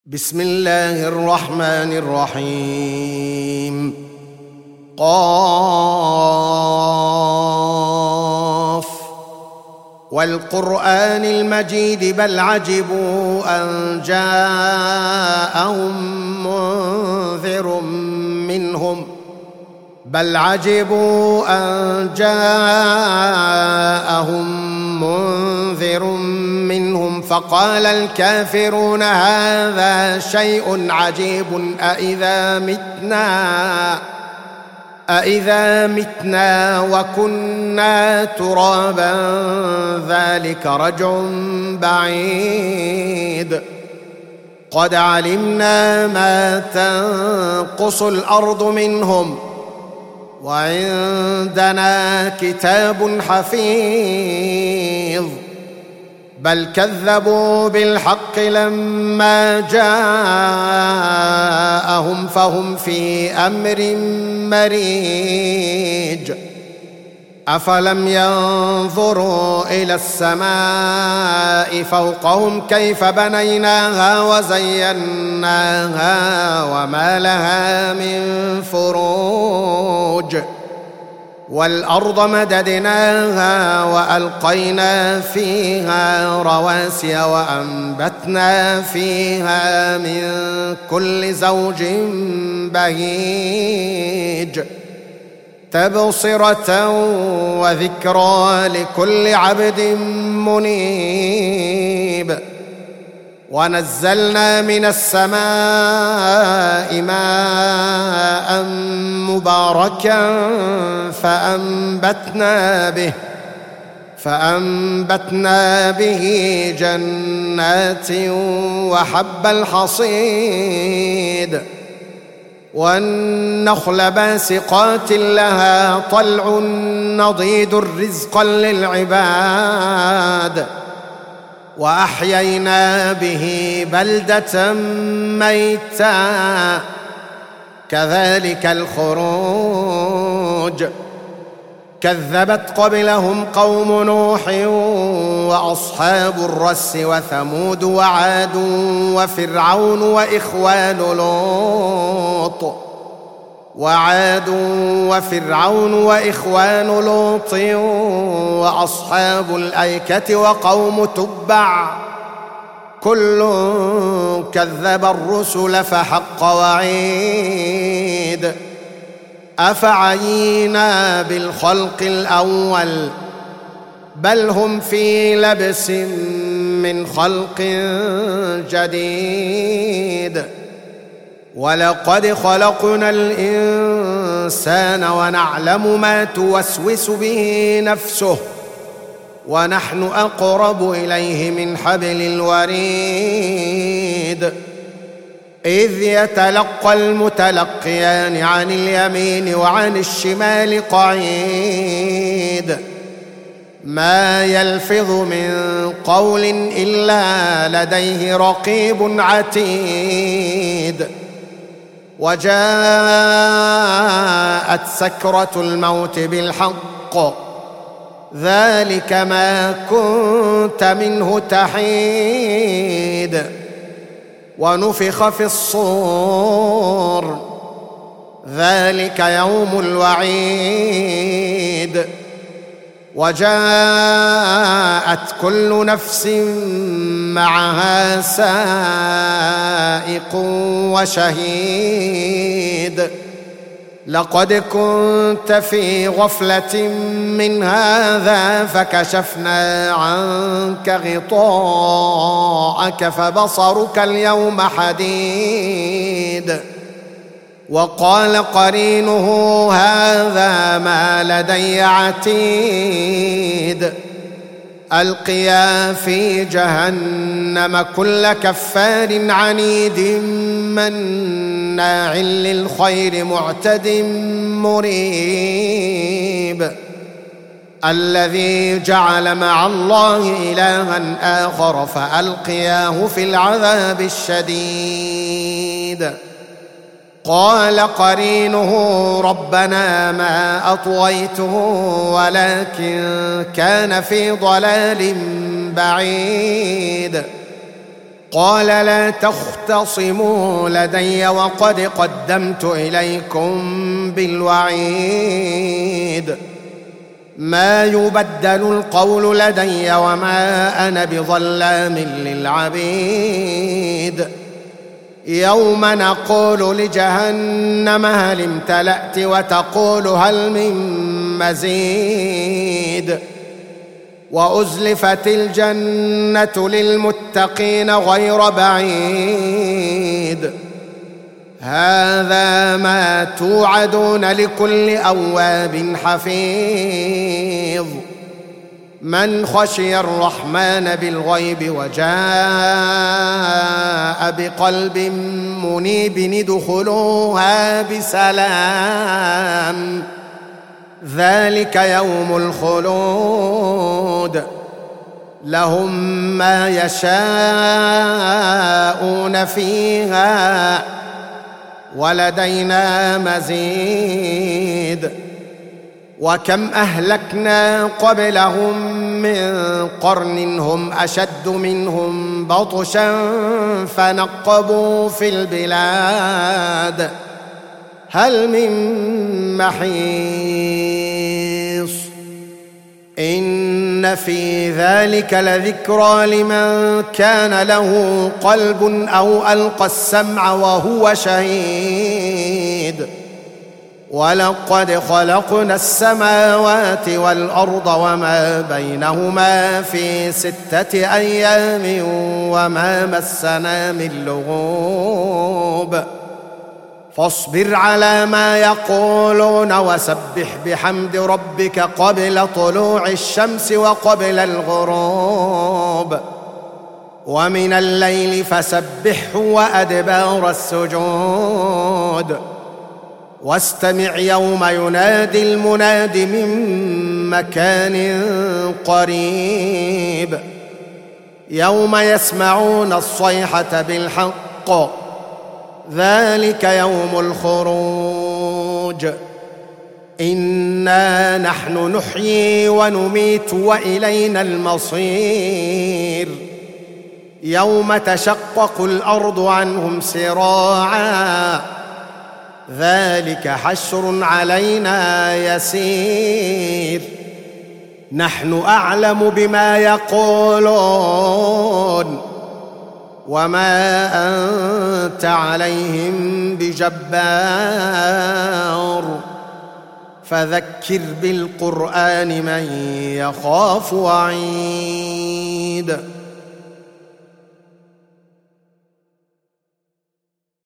بسم الله الرحمن الرحيم. قاف والقرآن المجيد بل عجبوا أن جاءهم منذر منهم فقال الكافرون هذا شيء عجيب أإذا متنا وكنا ترابا ذلك رجع بعيد قد علمنا ما تنقص الأرض منهم وعندنا كتاب حفيظ بل كذبوا بالحق لما جاءهم فهم في أمر مريج أفلم ينظروا إلى السماء فوقهم كيف بنيناها وزيناها وما لها من فروج والأرض مددناها وألقينا فيها رواسي وأنبتنا فيها من كل زوج بهيج تبصرة وذكرى لكل عبد منيب ونزلنا من السماء ماء مباركا فأنبتنا به جنات وحب الحصيد والنخل باسقات لها طلع نضيد رزقا للعباد وأحيينا به بلدة ميتا كذلك الخروج كذبت قبلهم قوم نوح وأصحاب الرس وثمود وعاد وفرعون وإخوان لوط وأصحاب الأيكة وقوم تبع كل كذب الرسل فحق وعيد أفعينا بالخلق الأول بل هم في لبس من خلق جديد ولقد خلقنا الإنسان ونعلم ما توسوس به نفسه ونحن أقرب إليه من حبل الوريد إذ يتلقى المتلقيان عن اليمين وعن الشمال قعيد ما يلفظ من قول إلا لديه رقيب عتيد وجاءت سكرة الموت بالحق ذلك ما كنت منه تحيد ونفخ في الصور ذلك يوم الوعيد وجاءت كل نفس معها سائق وشهيد لقد كنت في غفلة من هذا فكشفنا عنك غطاءك فبصرك اليوم حديد وقال قرينه هذا ما لدي عتيد ألقيا في جهنم كل كفار عنيد مناع للخير معتد مريب الذي جعل مع الله إلها آخر فألقياه في العذاب الشديد قال قرينه ربنا ما أطويته ولكن كان في ضلال بعيد قال لا تختصموا لدي وقد قدمت إليكم بالوعيد ما يبدل القول لدي وما أنا بظلام للعبيد يوم نقول لجهنم هل امتلأت وتقول هل من مزيد وأزلفت الجنة للمتقين غير بعيد هذا ما توعدون لكل أواب حفيظ من خشي الرحمن بالغيب وجاء بقلب منيب ادخلوها بسلام ذلك يوم الخلود لهم ما يشاءون فيها ولدينا مزيد وكم أهلكنا قبلهم من قرن هم أشد منهم بطشا فنقبوا في البلاد هل من محيص إن في ذلك لذكرى لمن كان له قلب أو ألقى السمع وهو شهيد ولقد خلقنا السماوات والأرض وما بينهما في 6 أيام وما مسنا من لغوب فاصبر على ما يقولون وسبح بحمد ربك قبل طلوع الشمس وقبل الغروب ومن الليل فسبحه وأدبار السجود واستمع يوم ينادي المناد من مكان قريب يوم يسمعون الصيحة بالحق ذلك يوم الخروج إنا نحن نحيي ونميت وإلينا المصير يوم تشقق الأرض عنهم سراعا ذلك حشر علينا يسير نحن أعلم بما يقولون وما أنت عليهم بجبار فذكر بالقرآن من يخاف وعيد